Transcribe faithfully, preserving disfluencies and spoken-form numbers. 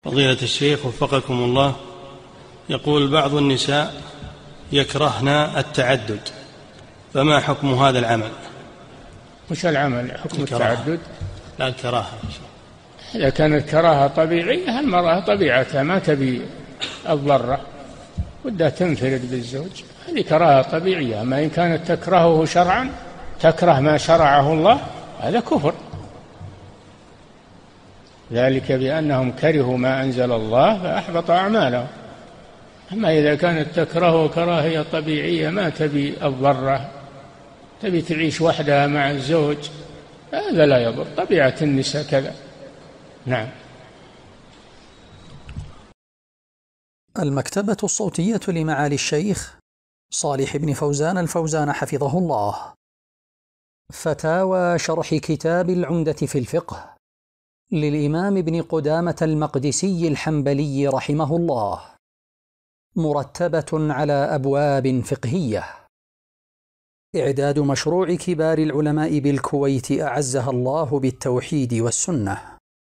فضيلة الشيخ وفقكم الله، يقول بعض النساء يكرهن التعدد، فما حكم هذا العمل؟ وش العمل حكم الكراهة. التعدد؟ لا الكراهة. إذا كانت كراهة طبيعية، المرأة طبيعتها ما تبي الضرة، ودها تنفرد بالزوج، هذه كراهة طبيعية. أما إن كانت تكرهه شرعا، تكره ما شرعه الله، هذا كفر، ذلك بأنهم كرهوا ما أنزل الله فأحبط أعمالهم. أما إذا كانت تكرهه كراهية طبيعية، ما تبي الضرة، تبي تعيش وحدها مع الزوج، هذا لا يضر، طبيعة النساء كذا. نعم. المكتبة الصوتية لمعالي الشيخ صالح بن فوزان الفوزان حفظه الله. فتاوى شرح كتاب العمدة في الفقه للإمام ابن قدامة المقدسي الحنبلي رحمه الله، مرتبة على أبواب فقهية. إعداد مشروع كبار العلماء بالكويت أعزها الله بالتوحيد والسنة.